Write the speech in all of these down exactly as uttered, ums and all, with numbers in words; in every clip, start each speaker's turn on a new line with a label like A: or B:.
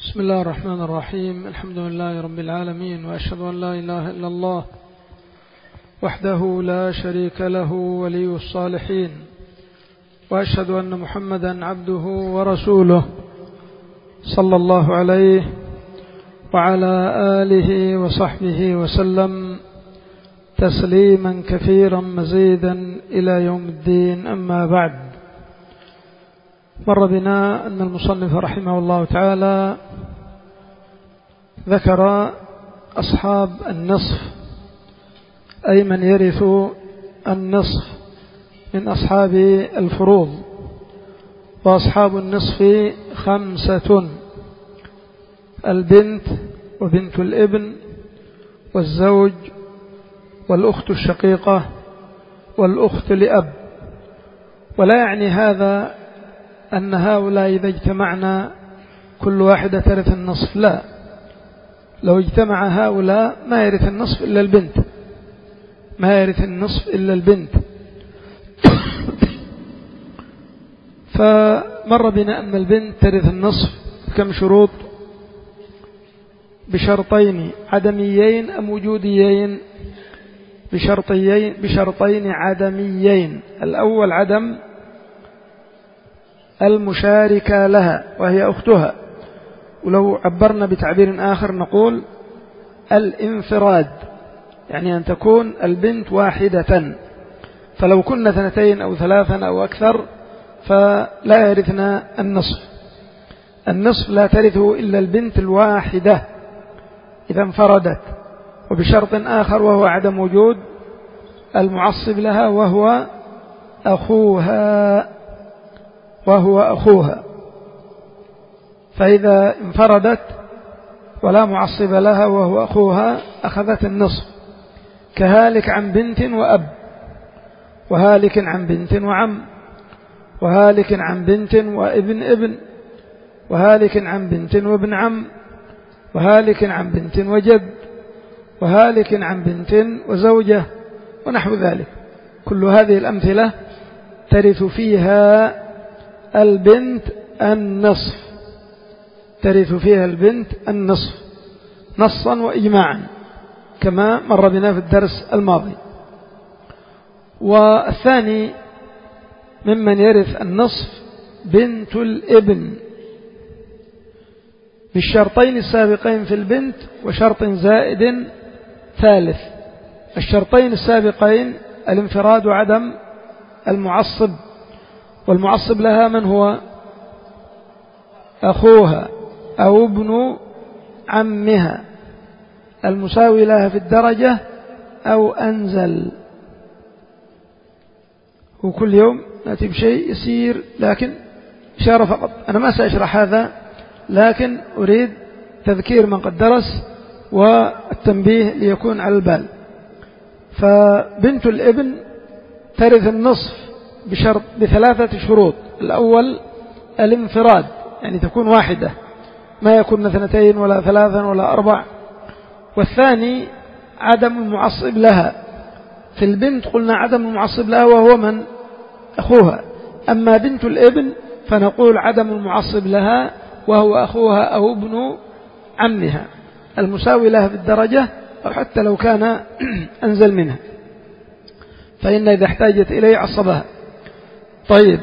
A: بسم الله الرحمن الرحيم. الحمد لله رب العالمين، وأشهد أن لا إله إلا الله وحده لا شريك له ولي الصالحين، وأشهد أن محمدا عبده ورسوله صلى الله عليه وعلى آله وصحبه وسلم تسليما كثيرا مزيدا إلى يوم الدين. أما بعد، مر بنا أن المصنف رحمه الله تعالى ذكر أصحاب النصف، أي من يرث النصف من أصحاب الفروض. وأصحاب النصف خمسة: البنت وبنت الابن والزوج والأخت الشقيقة والأخت لأب. ولا يعني هذا أن هؤلاء إذا اجتمعنا كل واحدة ترث النصف، لا، لو اجتمع هؤلاء ما يرث النصف إلا البنت، ما يرث النصف إلا البنت. فمر بنا أن البنت ترث النصف كم شروط؟ بشرطين عدميين أم وجوديين؟ بشرطيين بشرطين عدميين. الأول عدم المشاركة لها وهي أختها، ولو عبرنا بتعبير آخر نقول الانفراد، يعني أن تكون البنت واحدة. فلو كنا اثنتين أو ثلاثا أو أكثر فلا يرثنا النصف. النصف لا ترثه إلا البنت الواحدة إذا انفردت، وبشرط آخر وهو عدم وجود المعصب لها وهو أخوها وهو أخوها فإذا انفردت ولا معصب لها وهو أخوها أخذت النصف، كهالك عن بنت وأب، وهالك عن بنت وعم، وهالك عن بنت وابن ابن، وهالك عن بنت وابن عم، وهالك عن بنت وجد، وهالك عن بنت وزوجة، ونحو ذلك. كل هذه الأمثلة ترث فيها البنت النصف، ترث فيها البنت النصف نصا وإجماعا كما مر بنا في الدرس الماضي. والثاني ممن يرث النصف بنت الابن بالشرطين السابقين في البنت وشرط زائد ثالث. الشرطين السابقين الانفراد وعدم المعصب، والمعصب لها من هو؟ أخوها أو ابن عمها المساوي لها في الدرجة أو أنزل. وكل يوم نأتي بشيء يسير لكن إشارة فقط، أنا ما سأشرح هذا لكن أريد تذكير من قد درس والتنبيه ليكون على البال. فبنت الابن ترث النصف بشرط بثلاثة شروط. الأول الانفراد، يعني تكون واحدة، ما يكون اثنتين ولا ثلاثا ولا أربع. والثاني عدم المعصب لها. في البنت قلنا عدم المعصب لها وهو من؟ أخوها. أما بنت الابن فنقول عدم المعصب لها وهو أخوها أو ابن عمها المساوي لها في الدرجة، أو حتى لو كان أنزل منها، فإن إذا احتاجت إليه عصبها. طيب،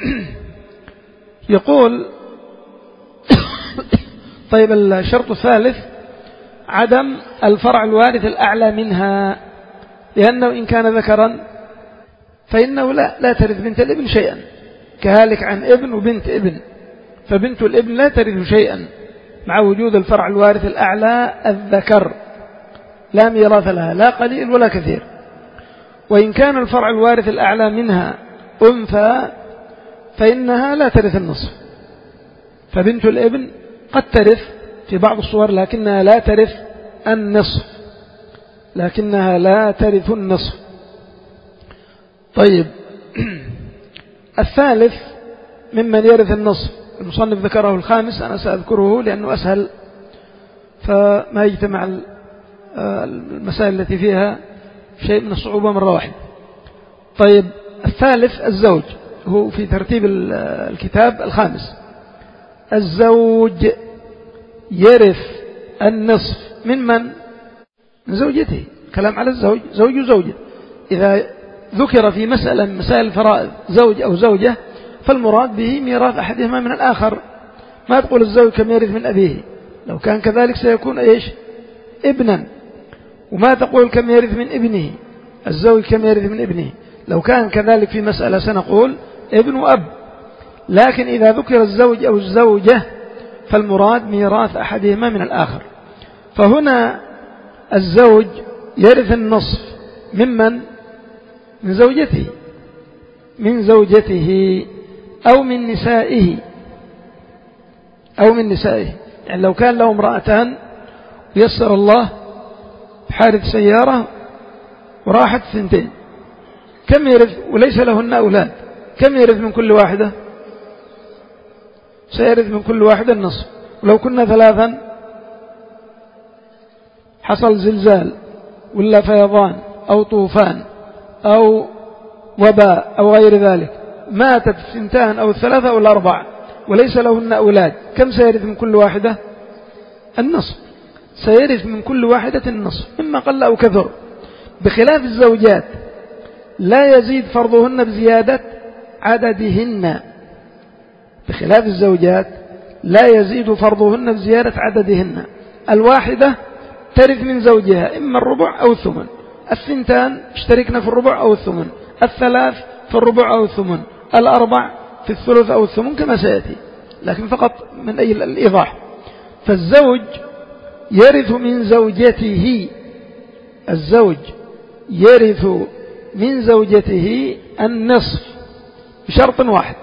A: يقول طيب الشرط الثالث عدم الفرع الوارث الأعلى منها، لأنه إن كان ذكرا فإنه لا, لا ترث بنت الابن شيئا، كهالك عن ابن وبنت ابن، فبنت الابن لا ترث شيئا مع وجود الفرع الوارث الأعلى الذكر، لا ميراث لها لا قليل ولا كثير. وإن كان الفرع الوارث الأعلى منها أنثى فإنها لا ترث النصف. فبنت الابن قد ترث في بعض الصور لكنها لا ترث النصف، لكنها لا ترث النصف. طيب، الثالث ممن يرث النصف المصنف ذكره الخامس، أنا سأذكره لأنه أسهل فما يجتمع المسائل التي فيها شيء من الصعوبة مرة واحدة. طيب، الثالث الزوج، هو في ترتيب الكتاب الخامس. الزوج يرث النصف من من؟ من زوجته. كلام على الزوج، زوج وزوجة. إذا ذكر في مسألة من مسائل الفرائض زوج أو زوجة فالمراد به ميراث أحدهما من الآخر. ما تقول الزوج كم يرث من أبيه، لو كان كذلك سيكون إيش؟ ابنا. وما تقول كم يرث من ابنه، الزوج كم يرث من ابنه، لو كان كذلك في مسألة سنقول ابن وأب. لكن إذا ذكر الزوج أو الزوجة فالمراد ميراث أحدهما من الآخر. فهنا الزوج يرث النصف ممن؟ من زوجته، من زوجته أو من نسائه، أو من نسائه. يعني لو كان له امرأتان يسر الله بحادث سيارة وراحت ثنتين، كم يرث؟ وليس لهن أولاد، كم يرث من كل واحدة؟ سيرث من كل واحدة النصف. ولو كنا ثلاثا حصل زلزال ولا فيضان أو طوفان أو وباء أو غير ذلك، ماتت الثنتان أو الثلاثة أو الأربعة وليس لهن أولاد، كم سيرث من كل واحدة؟ النصف. سيرث من كل واحدة النصف مما قل أو كثر. بخلاف الزوجات لا يزيد فرضهن بزيادة عددهن، بخلاف الزوجات لا يزيد فرضهن بزيادة عددهن. الواحدة ترث من زوجها إما الربع أو الثمن، الثنتان اشتركنا في الربع أو الثمن، الثلاث في الربع أو الثمن، الأربع في الثلث أو الثمن كما سيأتي، لكن فقط من أي الإيضاح. فالزوج يرث من زوجته، الزوج يرث من زوجته النصف بشرط واحد،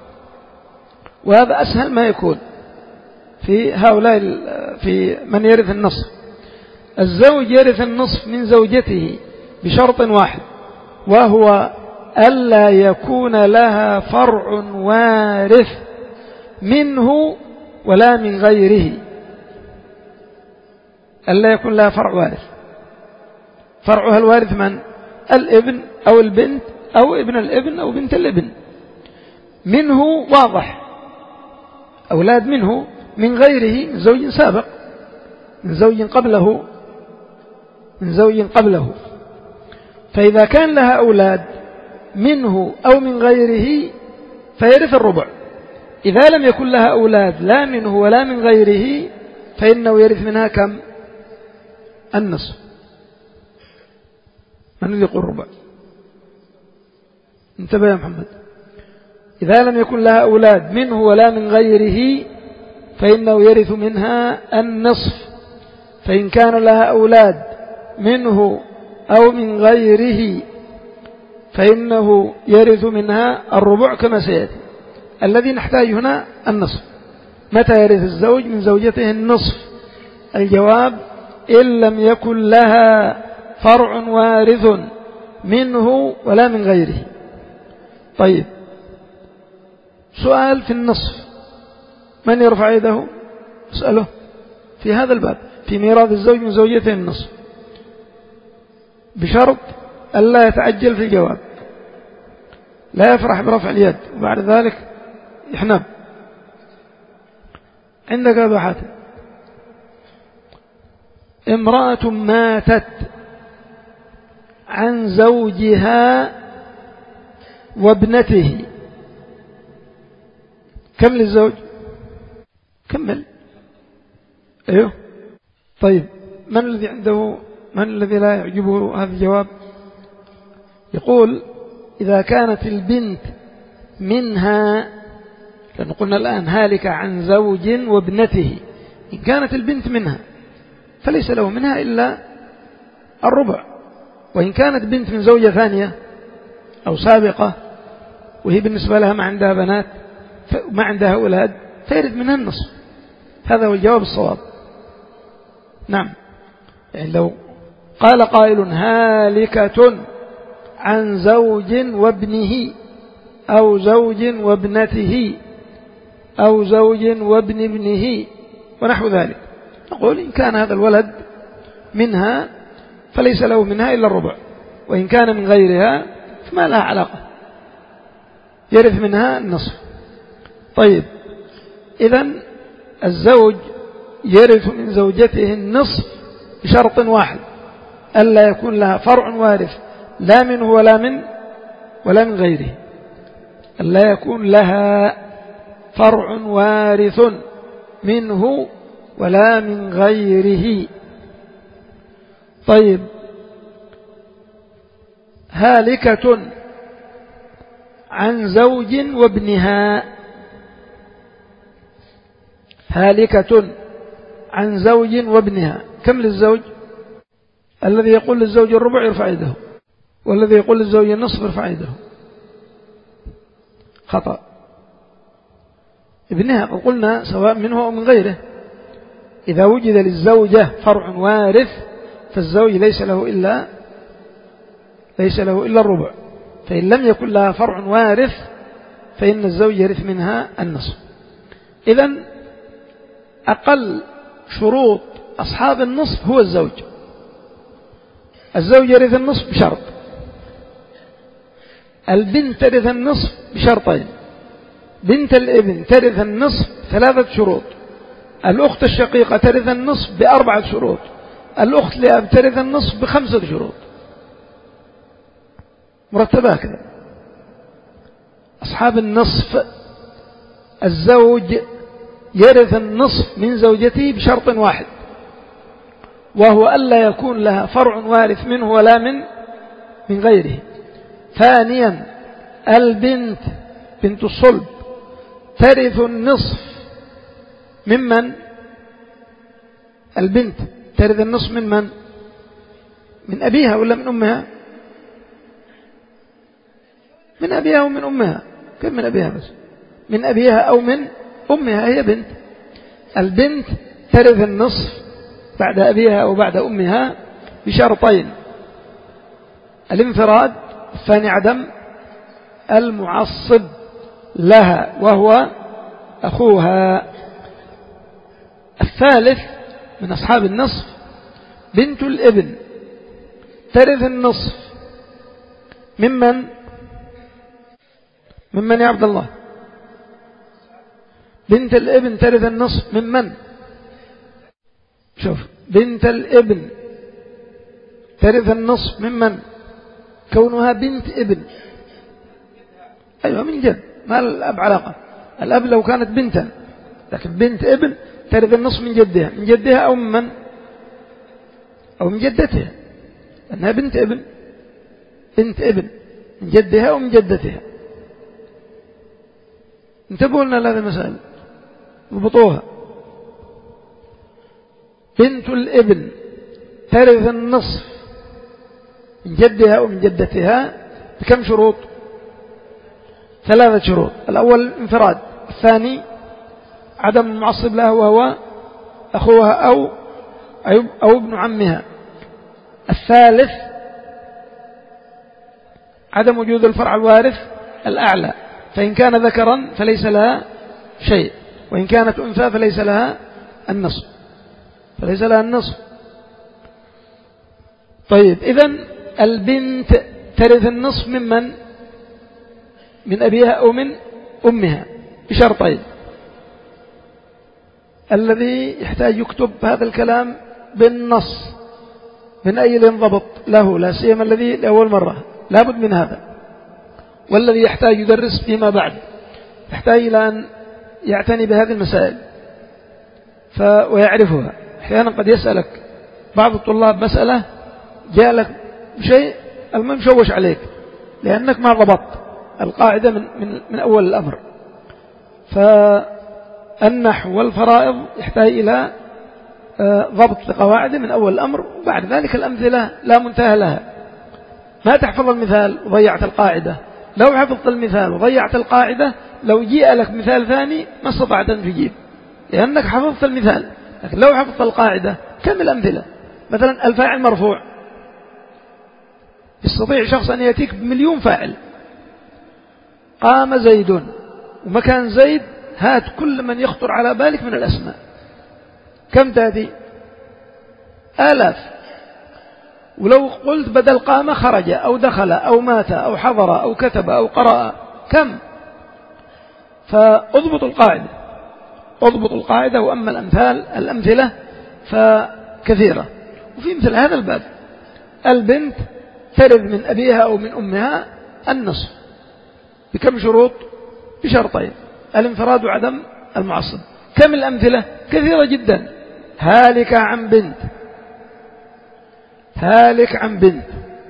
A: وهذا أسهل ما يكون في هؤلاء في من يرث النصف. الزوج يرث النصف من زوجته بشرط واحد، وهو ألا يكون لها فرع وارث منه ولا من غيره. ألا يكون لها فرع وارث. فرعها الوارث من؟ الابن أو البنت أو ابن الابن أو بنت الابن. منه واضح، أولاد منه، من غيره من زوج سابق، من زوج قبله، من زوج قبله. فإذا كان لها أولاد منه أو من غيره فيرث الربع. إذا لم يكن لها أولاد لا منه ولا من غيره فإنه يرث منها كم؟ النصف. من الذي يقول الربع؟ انتبه يا محمد. إذا لم يكن لها أولاد منه ولا من غيره فإنه يرث منها النصف. فإن كان لها أولاد منه أو من غيره فإنه يرث منها الربع كما سيأتي. الذي نحتاج هنا النصف. متى يرث الزوج من زوجته النصف؟ الجواب: إن لم يكن لها فرع وارث منه ولا من غيره. طيب، سؤال في النصف، من يرفع يده؟ اسأله في هذا الباب، في ميراث الزوج من زوجته النصف، بشرط ألا يتعجل في الجواب، لا يفرح برفع اليد وبعد ذلك يحنب. عندك أبا حاتم: امرأة ماتت عن زوجها وابنته، كم للزوج؟ كمل. أيوه. طيب، من الذي عنده، من الذي لا يعجبه هذا الجواب؟ يقول: إذا كانت البنت منها، لأن قلنا الآن هالك عن زوج وابنته، إن كانت البنت منها فليس له منها إلا الربع. وإن كانت بنت من زوجة ثانية أو سابقة وهي بالنسبة لها ما عندها بنات ما عندها أولاد فيرث منها النصف. هذا هو الجواب الصواب. نعم، يعني لو قال قائل: هالكة عن زوج وابنه أو زوج وابنته أو زوج وابن ابنه ونحو ذلك، نقول: إن كان هذا الولد منها فليس له منها إلا الربع، وإن كان من غيرها فما لها علاقة، يرث منها النصف. طيب، إذن الزوج يرث من زوجته النصف بشرط واحد، ألا يكون لها فرع وارث لا منه ولا من ولا من غيره، ألا يكون لها فرع وارث منه ولا من غيره. طيب، هالكة عن زوج وابنها، هالكة عن زوج وابنها، كم للزوج؟ الذي يقول للزوج الربع يرفع يده، والذي يقول للزوج النصف يرفع يده. خطأ. ابنها قلنا سواء منه أو من غيره. إذا وجد للزوجة فرع وارث فالزوج ليس له إلا ليس له إلا الربع، فإن لم يكن لها فرع وارث فإن الزوج يرث منها النصف. إذن أقل شروط أصحاب النصف هو الزوج. الزوج يرث النصف بشرط، البنت ترث النصف بشرطين، بنت الابن ترث النصف ثلاثة شروط، الأخت الشقيقة ترث النصف بأربعة شروط، الأخت لأب ترث النصف بخمسة شروط مرتبة كذا. أصحاب النصف الزوج يرث النصف من زوجته بشرط واحد، وهو ألا يكون لها فرع وارث منه ولا من من غيره. ثانيا، البنت بنت الصلب ترث النصف ممن؟ البنت ترث النصف من من؟ من أبيها ولا من أمها؟ من أبيها ومن أمها. كم من أبيها بس؟ من أبيها أو من أمها، هي بنت. البنت ترث النصف بعد أبيها أو بعد أمها بشرطين: الانفراد، الثاني عدم المعصب لها وهو أخوها. الثالث من أصحاب النصف بنت الابن ترث النصف ممن؟ ممن يا عبد الله؟ بنت الابن ترث النصف ممن؟ شوف، بنت الابن ترث النصف ممن؟ كونها بنت ابن. أيوة، من جد، ما الأب علاقة. الأب لو كانت بنتا، لكن بنت ابن ترث النصف من جدها، من جدها أو من أو من جدتها، لأنها بنت ابن، بنت ابن من جدها أو من جدتها. انتبهوا لنا لهذه المسائل، ضبطوها. بنت الابن ترث النصف من جدها أو من جدتها بكم شروط؟ ثلاثة شروط: الأول الانفراد، الثاني عدم المعصب لها وهو أخوها أو أو ابن عمها، الثالث عدم وجود الفرع الوارث الأعلى، فإن كان ذكرا فليس لها شيء، وإن كانت أنثى فليس لها النصف فليس لها النصف. طيب، إذن البنت ترث النصف ممن؟ من أبيها أو من أمها بشرطين. الذي يحتاج يكتب هذا الكلام بالنص من أي ينضبط له، لا سيما الذي لأول مرة لابد من هذا، والذي يحتاج يدرس فيما بعد يحتاج إلى أن يعتني بهذه المسائل ف... ويعرفها. أحيانا قد يسألك بعض الطلاب مسألة، جاء لك شيء المهم شوش عليك لأنك ما ضبطت القاعدة من, من, من أول الأمر. فالنحو والفرائض يحتاج إلى ضبط لقواعد من أول الأمر، وبعد ذلك الأمثلة لا منتهى لها. ما تحفظ المثال وضيعت القاعدة، لو حفظت المثال وضيعت القاعدة لو جاء لك مثال ثاني ما استطعت أن تجيب، لأنك حفظت المثال. لكن لو حفظت القاعدة كم الأمثلة؟ مثلا الفاعل مرفوع، يستطيع شخص أن يأتيك بمليون فاعل. قام زيد، ومكان زيد هات كل من يخطر على بالك من الأسماء، كم تأتي؟ آلاف. ولو قلت بدل قام خرج أو دخل أو مات أو حضر أو كتب أو قرأ، كم؟ فاضبط القاعدة. اضبط القاعدة. وأما الأمثال الأمثلة فكثيرة. وفي مثل هذا الباب البنت ترث من أبيها أو من أمها النصف بكم شروط؟ بشرطين: الانفراد وعدم المعصب. كم الأمثلة؟ كثيرة جدا. هالك عن بنت، هالك عن بنت،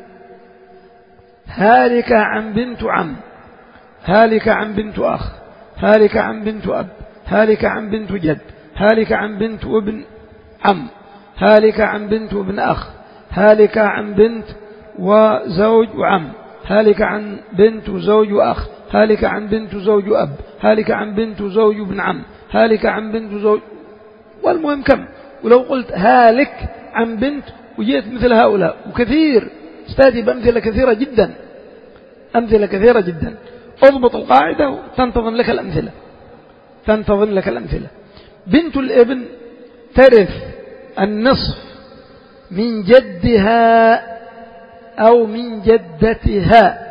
A: هالك عن بنت عم، هالك عن بنت أخ، هالك عن بنت أب، هالك عن بنت جد، هالك عن بنت وابن عم، هالك عن بنت وابن أخ، هالك عن بنت وزوج وعم، هالك عن بنت وزوج وأخ، هالك عن بنت وزوج وأب، هالك عن بنت وزوج وابن عم، هالك عن بنت وزوج. والمهم كم. ولو قلت هالك عن بنت وجيت مثل هؤلاء وكثير، استاتي بأمثلة كثيرة جدا، أمثلة كثيرة جدا. اضبط القاعدة وتنتظم لك الأمثلة، تنتظم لك الأمثلة. بنت الابن ترث النصف من جدها أو من جدتها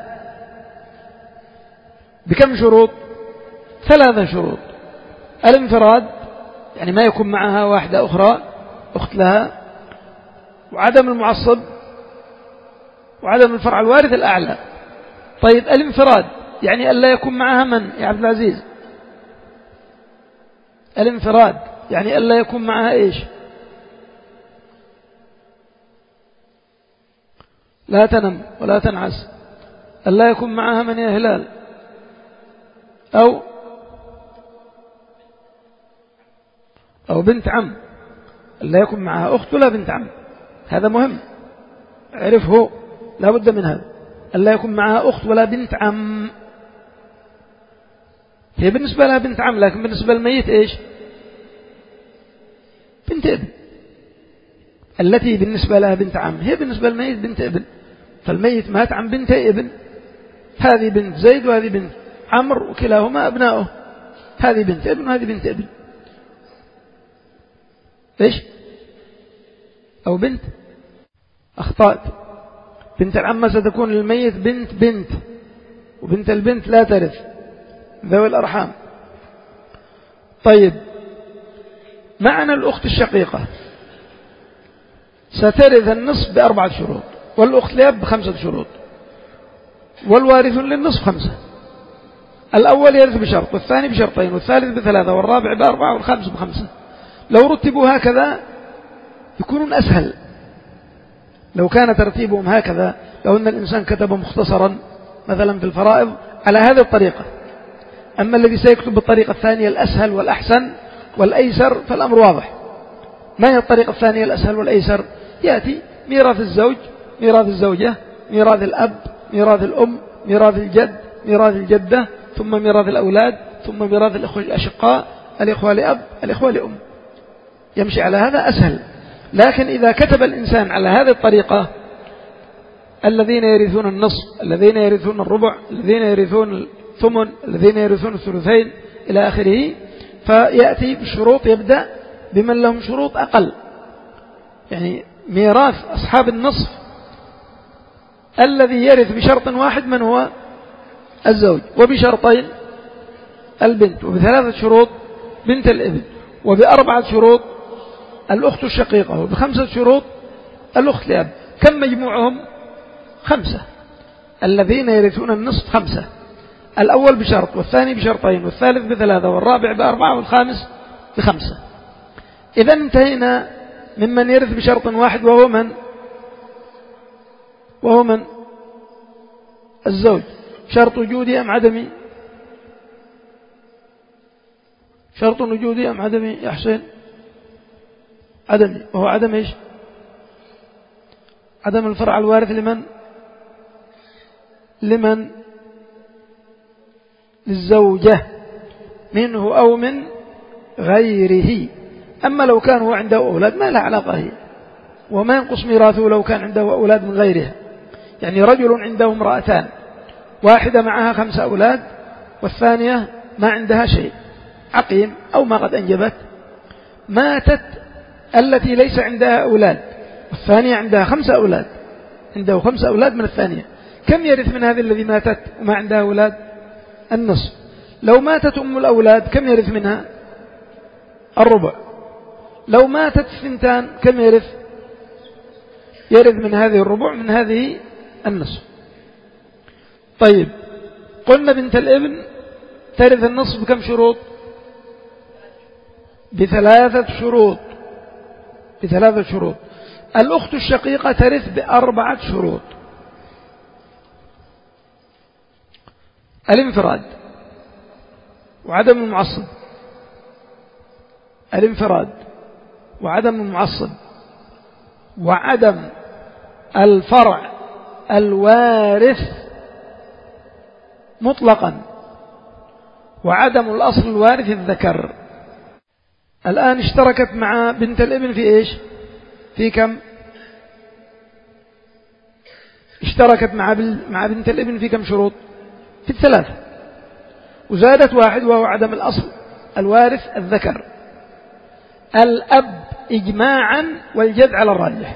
A: بكم شروط؟ ثلاثة شروط: الانفراد، يعني ما يكون معها واحدة أخرى أخت لها، وعدم المعصب، وعدم الفرع الوارث الأعلى. طيب الانفراد يعني ألا يكون معها من يا عبد العزيز؟ الانفراد يعني ألا يكون معها إيش؟ لا تنم ولا تنعس. ألا يكون معها من يا هلال؟ أو أو بنت عم. ألا يكون معها أخت ولا بنت عم، هذا مهم عرفه، لا بد من هذا. ألا يكون معها أخت ولا بنت عم. هي بالنسبة لها بنت عم، لكن بالنسبة للميت إيش؟ بنت ابن. التي بالنسبة لها بنت عم هي بالنسبة للميت بنت ابن. فالميت مات عن بنت ابن، هذه بنت زيد وهذه بنت عمرو وكلاهما أبناؤه، هذه بنت ابن وهذه بنت ابن. إيش؟ أو بنت، أخطأت. بنت العمة ستكون للميت بنت بنت، وبنت البنت لا ترث، ذوي الأرحام. طيب معنى الأخت الشقيقة سترث النصف بأربعة شروط، والأخت لأب بخمسة شروط، والوارثون للنصف خمسة. الأول يرث بشرط، والثاني بشرطين، والثالث بثلاثة، والرابع بأربعة، والخامس بخمسة. لو رتبوا هكذا يكونون أسهل. لو كان ترتيبهم هكذا، لو أن الإنسان كتب مختصرا مثلا في الفرائض على هذه الطريقة. أما الذي سيكتب بالطريقة الثانية الأسهل والأحسن والأيسر فالأمر واضح. ما هي الطريقة الثانية الأسهل والأيسر؟ يأتي ميراث الزوج، ميراث الزوجة، ميراث الأب، ميراث الأم، ميراث الجد، ميراث الجدة، ثم ميراث الأولاد، ثم ميراث الأخوة الأشقاء، الإخوة لأب، الإخوة لأم. يمشي على هذا أسهل. لكن إذا كتب الإنسان على هذه الطريقة الذين يرثون النصف، الذين يرثون الربع، الذين يرثون الثمن، الذين يرثون الثلثين إلى آخره، فيأتي بشروط، يبدأ بمن لهم شروط أقل. يعني ميراث أصحاب النصف الذي يرث بشرط واحد من هو الزوج، وبشرطين البنت، وبثلاثة شروط بنت الابن، وبأربعة شروط الأخت الشقيقة، وبخمسة شروط الأخت لأب. كم مجموعهم؟ خمسة. الذين يرثون النصف خمسة: الأول بشرط، والثاني بشرطين، والثالث بثلاثة، والرابع بأربعة، والخامس بخمسة. إذا انتهينا ممن يرث بشرط واحد، وهو من؟ وهو من؟ الزوج. شرط وجودي أم عدمي؟ شرط وجودي أم عدمي يا حسين؟ عدمي. وهو عدم إيش؟ عدم الفرع الوارث لمن؟ لمن؟ للزوجة منه أو من غيره. أما لو كان هو عنده أولاد ما له علاقة هي، وما ينقص ميراثه لو كان عنده أولاد من غيرها. يعني رجل عنده امرأتان، واحدة معها خمسة أولاد والثانية ما عندها شيء، عقيم أو ما قد أنجبت، ماتت التي ليس عندها أولاد، والثانية عندها خمسة أولاد، عنده خمسة أولاد من الثانية. كم يرث من هذه الذي ماتت وما عندها أولاد؟ النصف. لو ماتت أم الأولاد كم يرث منها؟ الربع. لو ماتت الثنتان كم يرث؟ يرث من هذه الربع من هذه النصف. طيب قلنا بنت الابن ترث النصف بكم شروط؟ بثلاثة شروط بثلاثة شروط. الأخت الشقيقة ترث بأربعة شروط: الانفراد وعدم المعصب، الانفراد وعدم المعصب، وعدم الفرع الوارث مطلقا، وعدم الأصل الوارث الذكر. الآن اشتركت مع بنت الابن في إيش؟ في كم؟ اشتركت مع مع بنت الابن في كم شروط؟ في الثلاثة، وزادت واحد وهو عدم الأصل الوارث الذكر. الأب إجماعا والجد على الراجح.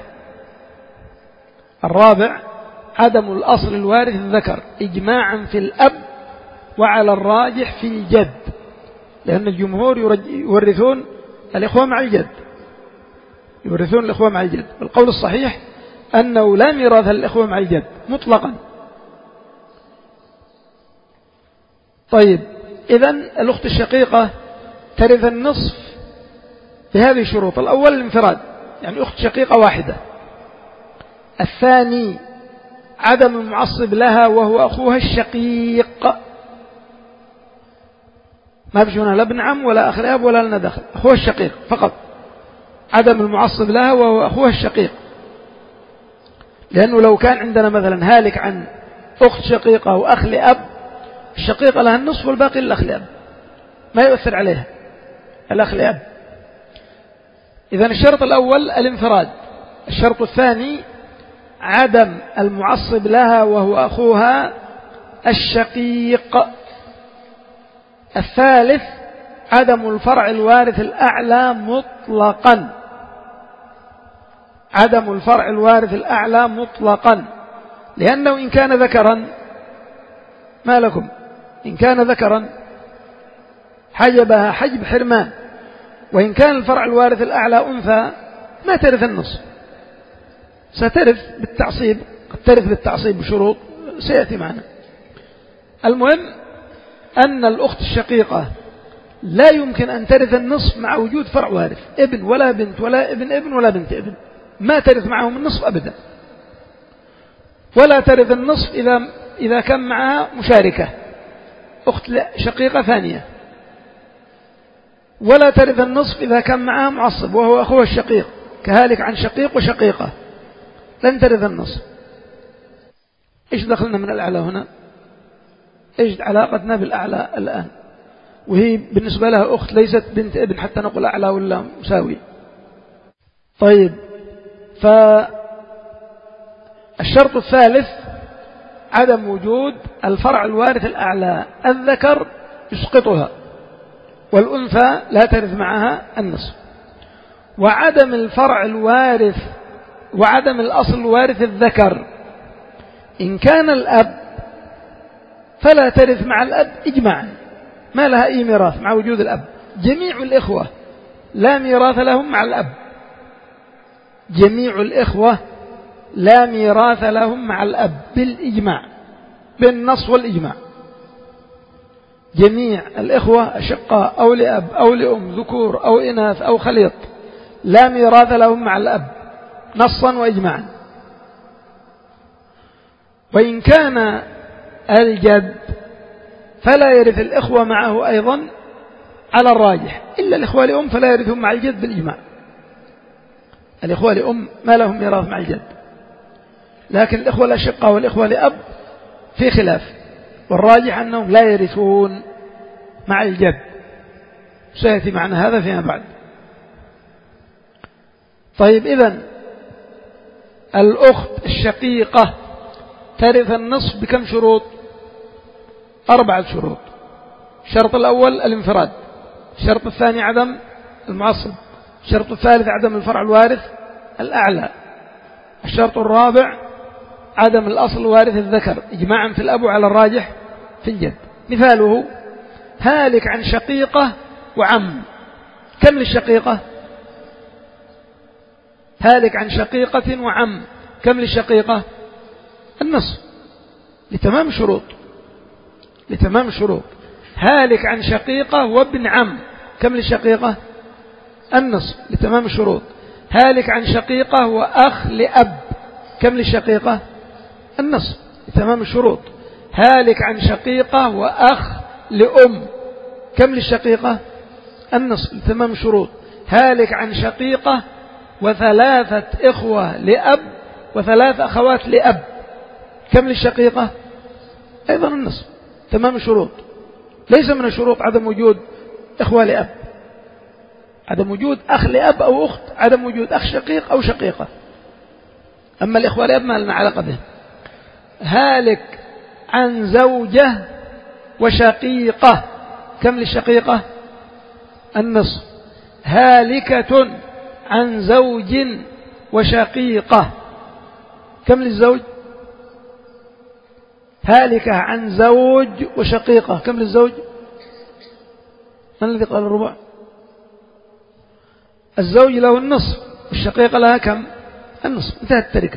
A: الرابع عدم الأصل الوارث الذكر إجماعا في الأب وعلى الراجح في الجد، لأن الجمهور يورثون الإخوة مع الجد، يورثون الإخوة مع الجد. والقول الصحيح أنه لا ميراث للإخوة مع الجد مطلقا. طيب إذن الأخت الشقيقة ترث النصف بهذه الشروط: الأول الانفراد، يعني أخت شقيقة واحدة. الثاني عدم المعصب لها وهو أخوها الشقيق، ما بجونا لا ابن عم ولا أخ الأب ولا لنا دخل، أخوها الشقيق فقط. عدم المعصب لها وهو أخوها الشقيق، لأنه لو كان عندنا مثلا هالك عن أخت شقيقة وأخ لأب، الشقيقة لها النصف والباقي للأخ لأب، ما يؤثر عليها الأخ لأب. إذن الشرط الأول الانفراد. الشرط الثاني عدم المعصب لها وهو أخوها الشقيق. الثالث عدم الفرع الوارث الأعلى مطلقا، عدم الفرع الوارث الأعلى مطلقا، لأنه إن كان ذكرا ما لكم، إن كان ذكرا حجبها حجب حرمان، وإن كان الفرع الوارث الأعلى أنثى ما ترث النصف، سترث بالتعصيب، قد ترث بالتعصيب بشروط سيأتي معنا. المهم أن الأخت الشقيقة لا يمكن أن ترث النصف مع وجود فرع وارث، ابن ولا بنت ولا ابن ابن ولا بنت ابن، ما ترث معهم النصف أبدا. ولا ترث النصف إذا إذا كان معها مشاركة أخت شقيقة ثانية، ولا ترث النصف إذا كان معها معصب وهو أخوها الشقيق، كهالك عن شقيق وشقيقة، لن ترث النصف. إيش دخلنا من الأعلى هنا؟ إيش علاقتنا بالأعلى الآن؟ وهي بالنسبة لها أخت ليست بنت ابن حتى نقول أعلى ولا مساوي. طيب، فالشرط الثالث عدم وجود الفرع الوارث الأعلى، الذكر يسقطها والأنثى لا ترث معها النصف. وعدم الفرع الوارث وعدم الأصل الوارث الذكر، إن كان الأب فلا ترث مع الأب إجماعا، ما لها أي ميراث مع وجود الأب. جميع الإخوة لا ميراث لهم مع الأب، جميع الإخوة لا ميراث لهم مع الأب بالإجماع، بالنص والإجماع. جميع الإخوة أشقاء أو لأب أو لأم، ذكور أو إناث أو خليط، لا ميراث لهم مع الأب نصا وإجماعا. وإن كان الجد فلا يرث الإخوة معه أيضا على الراجح، إلا الإخوة لأم فلا يرثهم مع الجد بالإجماع. الإخوة لأم ما لهم ميراث مع الجد، لكن الإخوة الأشقاء والإخوة لأب في خلاف، والراجح أنهم لا يرثون مع الجد. سيأتي معنا هذا فيما بعد. طيب، إذن الأخت الشقيقة ترث النصف بكم شروط؟ أربعة شروط. الشرط الأول الانفراد، الشرط الثاني عدم المعصب، الشرط الثالث عدم الفرع الوارث الأعلى، الشرط الرابع عدم الأصل الوارث الذكر إجماعا في الأب على الراجح في الجد. مثاله هالك عن شقيقة وعم كم للشقيقة؟ هالك عن شقيقة وعم، كم للشقيقة؟ النصف لتمام الشروط، لتمام الشروط. هالك عن شقيقة وابن عم، كم للشقيقة؟ النصف لتمام الشروط. هالك عن شقيقة وأخ لأب، كم للشقيقة؟ النصف لتمام الشروط. هالك عن شقيقة وأخ لأم، كم للشقيقة؟ النصف لتمام الشروط. هالك عن شقيقة وثلاثة إخوة لأب وثلاث أخوات لأب، كم للشقيقة؟ أيضا النصف تمام الشروط. ليس من الشروط عدم وجود إخوة لأب، عدم وجود أخ لأب أو أخت، عدم وجود أخ شقيق أو شقيقة. أما الإخوة لأب ما لنا علاقة به. هالك عن زوجة وشقيقة، كم للشقيقة؟ النصف. هالكة عن زوج وشقيقة، كم للزوج؟ هالكة عن زوج وشقيقة، كم للزوج؟ من الذي قال الربع؟ الزوج له النصف والشقيقة لها كم؟ النصف، انتهت التركة.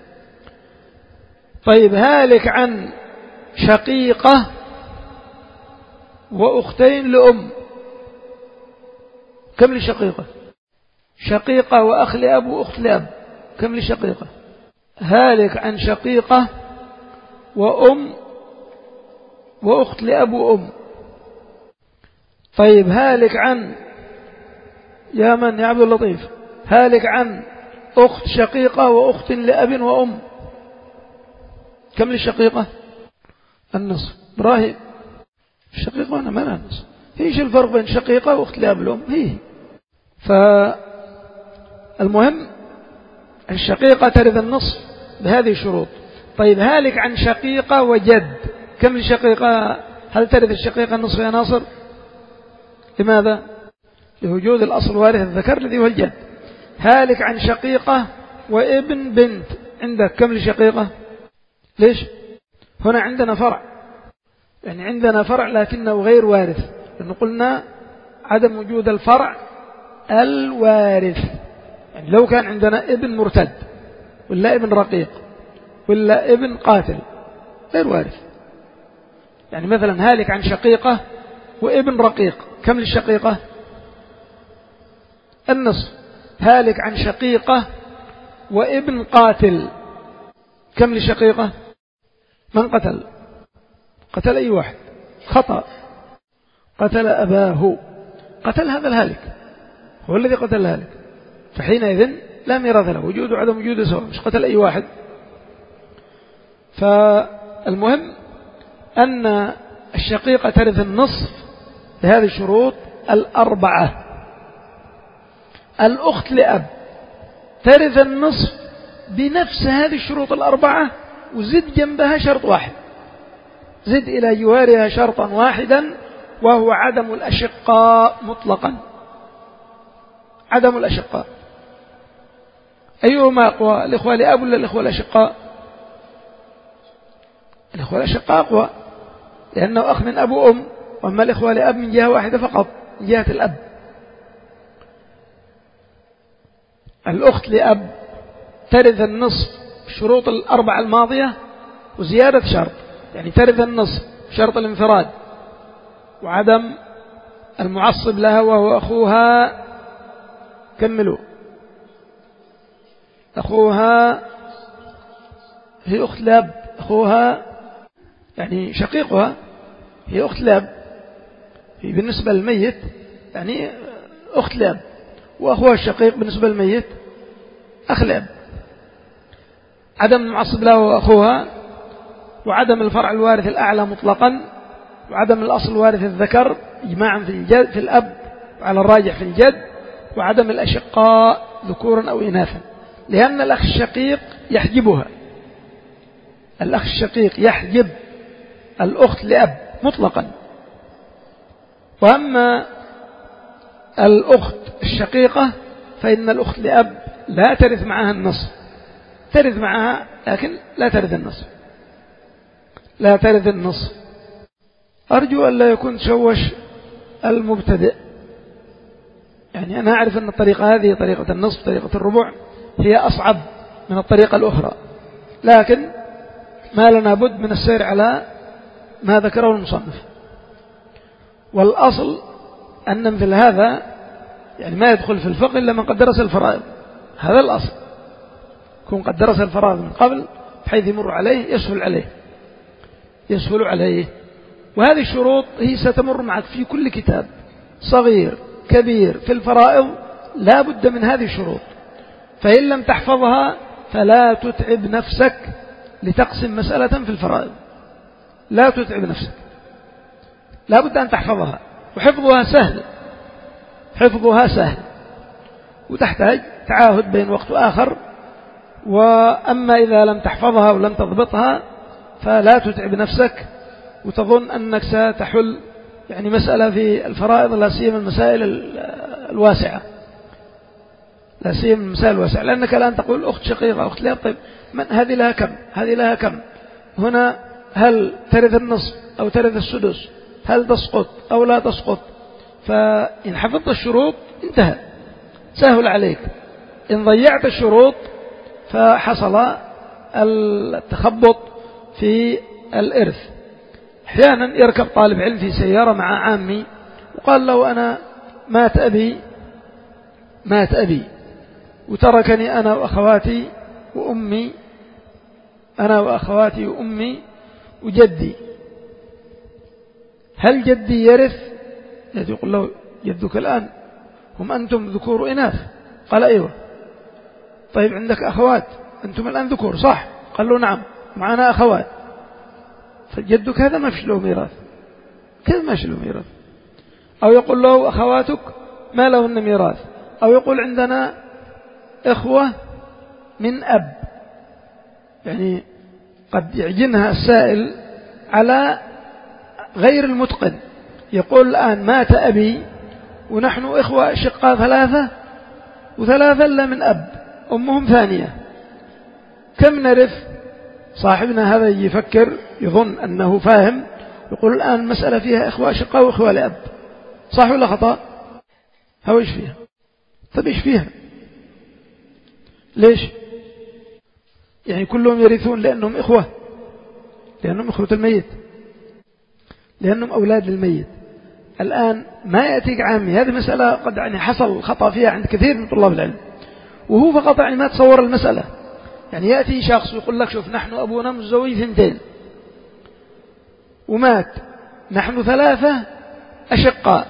A: طيب هالك عن شقيقة وأختين لأم، كم للشقيقة؟ شقيقة وأخ لأب وأخت لأب، كم للشقيقة؟ هالك عن شقيقة وأم وأخت لأب وأم. طيب هالك عن يا من يا عبد اللطيف، هالك عن أخت شقيقة وأخت لأب وأم، كم للشقيقة؟ النصف. إبراهيم الشقيقة أنا ما لها النصف. ايش الفرق بين شقيقة وأخت لأب وأم؟ هي فالمهم الشقيقة ترث النصف بهذه الشروط. طيب هالك عن شقيقة وجد، كم للشقيقة؟ هل ترث الشقيقة النصف يا ناصر؟ لماذا؟ لوجود الأصل وارث الذكر الذي هو الجد. هالك عن شقيقة وابن بنت، عندك كم للشقيقة؟ ليش؟ هنا عندنا فرع، يعني عندنا فرع لكنه غير وارث، لأنه قلنا عدم وجود الفرع الوارث. يعني لو كان عندنا ابن مرتد ولا ابن رقيق ولا ابن قاتل غير وارث. يعني مثلا هالك عن شقيقة وابن رقيق، كم للشقيقة؟ النصف. هالك عن شقيقة وابن قاتل، كم للشقيقة؟ من قتل؟ قتل أي واحد خطأ، قتل أباه، قتل هذا الهالك، هو الذي قتل الهالك، فحينئذ لا ميراث له، وجود وعدم وجود سواء، مش قتل أي واحد. فالمهم أن الشقيقة ترث النصف بهذه الشروط الأربعة. الأخت لأب ترث النصف بنفس هذه الشروط الأربعة، وزد جنبها شرط واحد، زد إلى جوارها شرطا واحدا وهو عدم الأشقاء مطلقا. عدم الأشقاء أيهما أقوى، الإخوة لأب ولا الإخوة الأشقاء؟ الإخوة الأشقاء أقوى، لأنه أخ من أب وأم، وأما الإخوة لأب من جهة واحدة فقط، من جهة الأب. الأخت لأب ترث النصف الشروط الأربعة الماضية وزيادة شرط، يعني ترث النصف شرط الانفراد وعدم المعصب لها وهو أخوها، كملوا، أخوها هي أخت لأب، أخوها يعني شقيقها هي أخت لأب، هي بالنسبة للميت يعني أخت لأب، وأخوها الشقيق بالنسبة للميت أخ لأب. عدم المعصب له وأخوها، وعدم الفرع الوارث الأعلى مطلقا، وعدم الأصل الوارث الذكر إجماعا في الجد في الأب وعلى الراجح في الجد، وعدم الأشقاء ذكورا أو إناثا، لأن الأخ الشقيق يحجبها، الأخ الشقيق يحجب الأخت لأب مطلقا. وأما الأخت الشقيقة فإن الأخت لأب لا ترث معها النصف، ترث معها لكن لا ترث النصف، لا ترث النصف. أرجو أن لا يكون تشوش المبتدئ. يعني أنا أعرف أن الطريقة هذه طريقة النصف طريقة الربع هي أصعب من الطريقة الأخرى، لكن ما لنا بد من السير على ما ذكره المصنف. والأصل أن مثل هذا يعني ما يدخل في الفقه إلا من قد درس الفرائض، هذا الأصل، يكون قد درس الفرائض من قبل بحيث يمر عليه يسهل عليه يسهل عليه. وهذه الشروط هي ستمر معك في كل كتاب صغير كبير في الفرائض، لا بد من هذه الشروط، فإن لم تحفظها فلا تتعب نفسك لتقسم مسألة في الفرائض، لا تتعب نفسك، لا بد أن تحفظها، وحفظها سهل حفظها سهل وتحتاج تعاهد بين وقت وآخر. وأما إذا لم تحفظها ولم تضبطها فلا تتعب نفسك وتظن أنك ستحل يعني مسألة في الفرائض، لا سيما المسائل الواسعة لا سيما المسائل الواسعة، لأنك الآن تقول أخت شقيقة أخت لا، طيب من هذه لها كم هذه لها كم هنا، هل ترث النصف أو ترث السدس، هل تسقط أو لا تسقط؟ فإن حفظت الشروط انتهى سهل عليك، إن ضيعت الشروط فحصل التخبط في الإرث. أحيانا يركب طالب علم في سيارة مع عامي وقال له أنا مات أبي مات أبي وتركني أنا وأخواتي وأمي أنا وأخواتي وأمي وجدي، هل جدي يرث؟ يقول له جدك الآن هم أنتم ذكور وإناث، قال أيوة. طيب عندك أخوات أنتم الآن ذكور صح؟ قال له نعم معنا أخوات، فجدك هذا ما فيش له ميراث، كيف ما فيش له ميراث؟ أو يقول له أخواتك ما لهن ميراث، أو يقول عندنا إخوة من أب، يعني قد يعجنها السائل على غير المتقن، يقول الآن مات أبي ونحن إخوة شقاء ثلاثة وثلاثة إلا من أب أمهم ثانية، كم نرث؟ صاحبنا هذا يفكر يظن أنه فاهم، يقول الآن مسألة فيها إخوة شقاء وإخوة لأب، صح ولا خطأ؟ هو إيش فيها؟ طب إيش فيها؟ ليش؟ يعني كلهم يرثون لأنهم إخوة، لأنهم إخوة الميت، لأنهم أولاد للميت. الآن ما يأتيك عامي، هذه مسألة قد يعني حصل خطأ فيها عند كثير من طلاب العلم، وهو فقط يعني ما تصور المسألة. يعني يأتي شخص ويقول لك شوف نحن أبونا متزوج ثنتين ومات، نحن ثلاثة أشقاء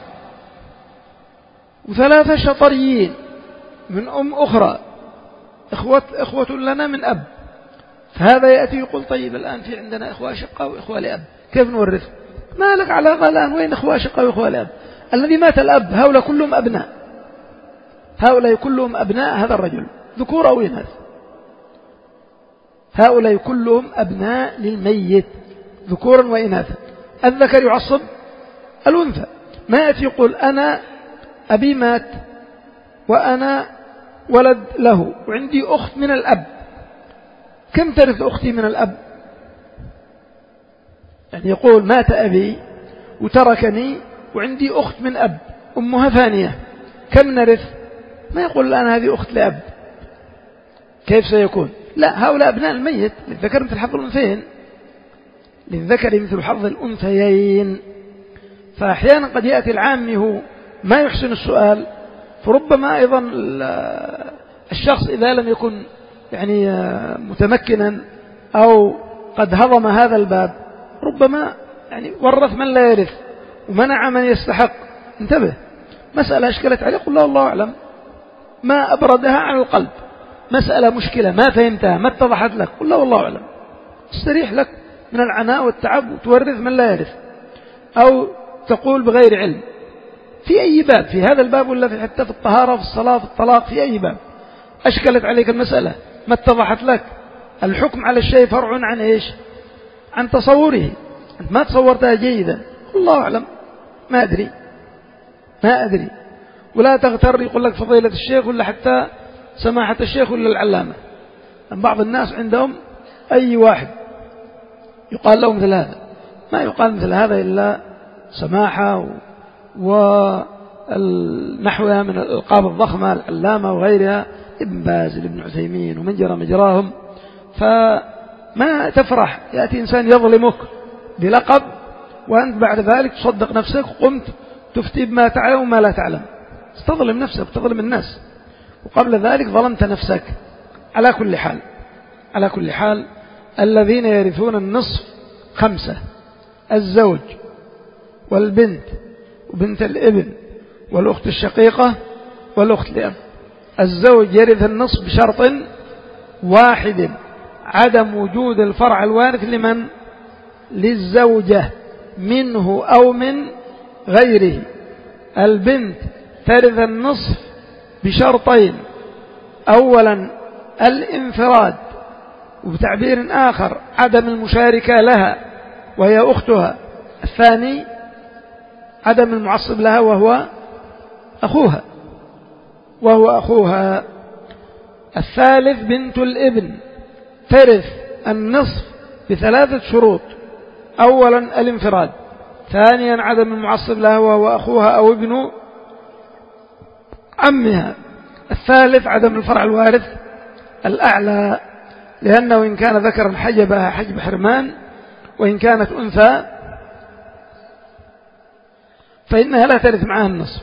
A: وثلاثة شطريين من أم أخرى، إخوة, إخوة لنا من أب، فهذا يأتي يقول طيب الآن في عندنا إخوة أشقاء وإخوة لأب، كيف نورث؟ ما لك علاقة الآن وين إخوة أشقاء وإخوة لأب؟ الذي مات الأب هؤلاء كلهم أبناء، هؤلاء كلهم أبناء هذا الرجل ذكور أو إناث، هؤلاء كلهم أبناء للميت ذكورا وإناثا، الذكر يعصب الأنثى. ما يأتي يقول أنا أبي مات وأنا ولد له وعندي أخت من الأب، كم ترث أختي من الأب؟ يعني يقول مات أبي وتركني وعندي أخت من أب أمها ثانية، كم نرث؟ ما يقول الآن هذه أخت لأب، كيف سيكون؟ لا، هؤلاء أبناء الميت، للذكر مثل حظ الأنثيين، للذكر مثل حظ الأنثيين. فأحيانا قد يأتي العامي هو ما يحسن السؤال، فربما أيضا الشخص إذا لم يكن يعني متمكنا أو قد هضم هذا الباب ربما يعني ورث من لا يرث ومنع من يستحق. انتبه، مسألة أشكلت عليه قل له الله أعلم، ما أبردها عن القلب، مسألة مشكلة ما فهمتها ما اتضحت لك قل له والله أعلم، استريح لك من العناء والتعب وتورث من لا يرث، أو تقول بغير علم في أي باب، في هذا الباب ولا في حتى في الطهارة في الصلاة في الطلاق، في أي باب أشكلت عليك المسألة ما اتضحت لك، الحكم على الشيء فرع عن إيش؟ عن تصوره، أنت ما تصورتها جيدا، الله أعلم ما أدري ما أدري ولا تغتر يقول لك فضيلة الشيخ ولا حتى سماحة الشيخ ولا العلامة. بعض الناس عندهم أي واحد يقال له مثل هذا، ما يقال مثل هذا إلا سماحة نحوها من الألقاب الضخمة العلامة وغيرها، ابن باز ابن عثيمين ومن جرى مجراهم. فما تفرح يأتي إنسان يظلمك بلقب وأنت بعد ذلك تصدق نفسك قمت تفتي بما تعلم وما لا تعلم، تظلم نفسك تظلم الناس، وقبل ذلك ظلمت نفسك. على كل حال على كل حال الذين يرثون النصف خمسة: الزوج والبنت وبنت الابن والأخت الشقيقة والأخت لأب. الزوج يرث النصف بشرط واحد: عدم وجود الفرع الوارث لمن؟ للزوجة منه أو من غيره. البنت ترث النصف بشرطين: أولا الانفراد، وبتعبير آخر عدم المشاركة لها وهي أختها. الثاني عدم المعصب لها وهو أخوها وهو أخوها. الثالث بنت الابن ترث النصف بثلاثة شروط: أولا الانفراد، ثانيا عدم المعصب لها وهو أخوها أو ابن عمها، الثالث عدم الفرع الوارث الأعلى، لأنه إن كان ذكرا حجبها حجب حرمان، وإن كانت أنثى فإنها لا ترث معها النصف.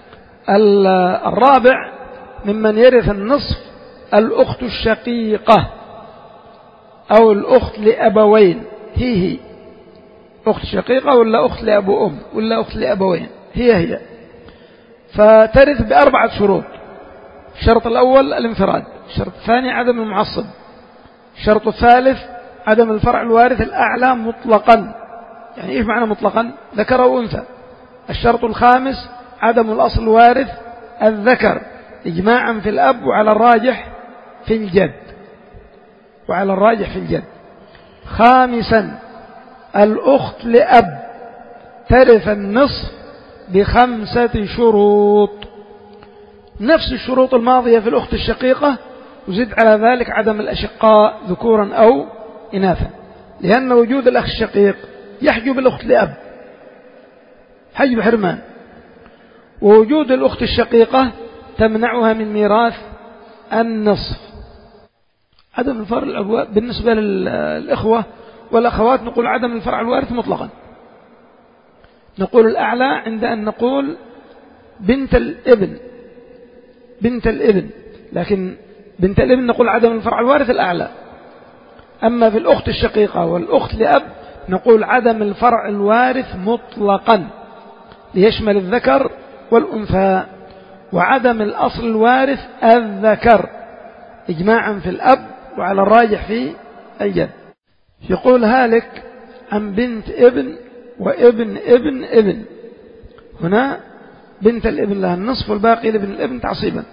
A: الرابع ممن يرث النصف الأخت الشقيقة أو الأخت لأبوين، هي هي أخت شقيقة ولا أخت لأبو أم ولا أخت لأبوين، هي هي. فترث بأربعة شروط: الشرط الأول الانفراد، الشرط الثاني عدم المعصب، الشرط الثالث عدم الفرع الوارث الأعلى مطلقا. يعني إيش معنى مطلقا؟ ذكر أو أنثى. الشرط الخامس عدم الأصل الوارث الذكر إجماعا في الأب وعلى الراجح في الجد وعلى الراجح في الجد. خامسا الأخت لأب ترث النصف بخمسة شروط، نفس الشروط الماضية في الأخت الشقيقة، وزد على ذلك عدم الأشقاء ذكورا أو إناثا، لأن وجود الأخ الشقيق يحجب الأخت لأب حجب حرمان، ووجود الأخت الشقيقة تمنعها من ميراث النصف. عدم الفرع بالنسبة للإخوة والأخوات نقول عدم الفرع الوارث مطلقا، نقول الأعلى عند أن نقول بنت الابن بنت الابن، لكن بنت الابن نقول عدم الفرع الوارث الأعلى. أما في الأخت الشقيقة والأخت لأب نقول عدم الفرع الوارث مطلقا ليشمل الذكر والأنثى، وعدم الأصل الوارث الذكر إجماعا في الأب وعلى الراجح في الجد. يقول هالك عن بنت ابن وابن ابن ابن، هنا بنت الابن لها النصف والباقي لابن الابن تعصيبا.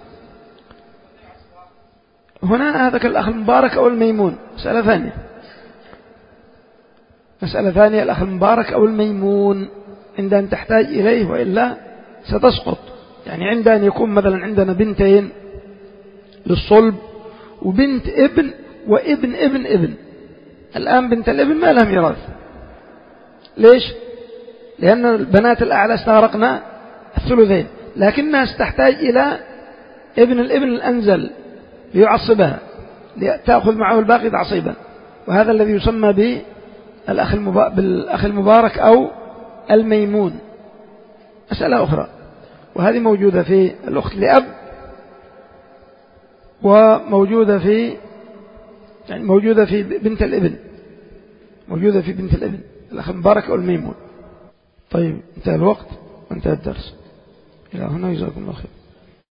A: هنا هذا كالأخ المبارك أو الميمون، مسألة ثانية مسألة ثانية الأخ المبارك أو الميمون عند أن تحتاج إليه وإلا ستسقط. يعني عند أن يكون مثلا عندنا بنتين للصلب وبنت ابن وابن ابن ابن، الآن بنت الابن ما لها ميراث. ليش؟ لأن البنات الأعلى استغرقنا الثلثين، لكنها ستحتاج إلى ابن الابن الأنزل ليعصبها لتأخذ معه الباقي تعصيبا، وهذا الذي يسمى بالأخ المبارك أو الميمون. مسألة أخرى، وهذه موجودة في الأخت لأب وموجودة في يعني موجودة في بنت الابن موجودة في بنت الابن الأخ المبارك أو الميمون. طيب انتهى الوقت وانتهى الدرس. إلى هنا، جزاكم الله خير.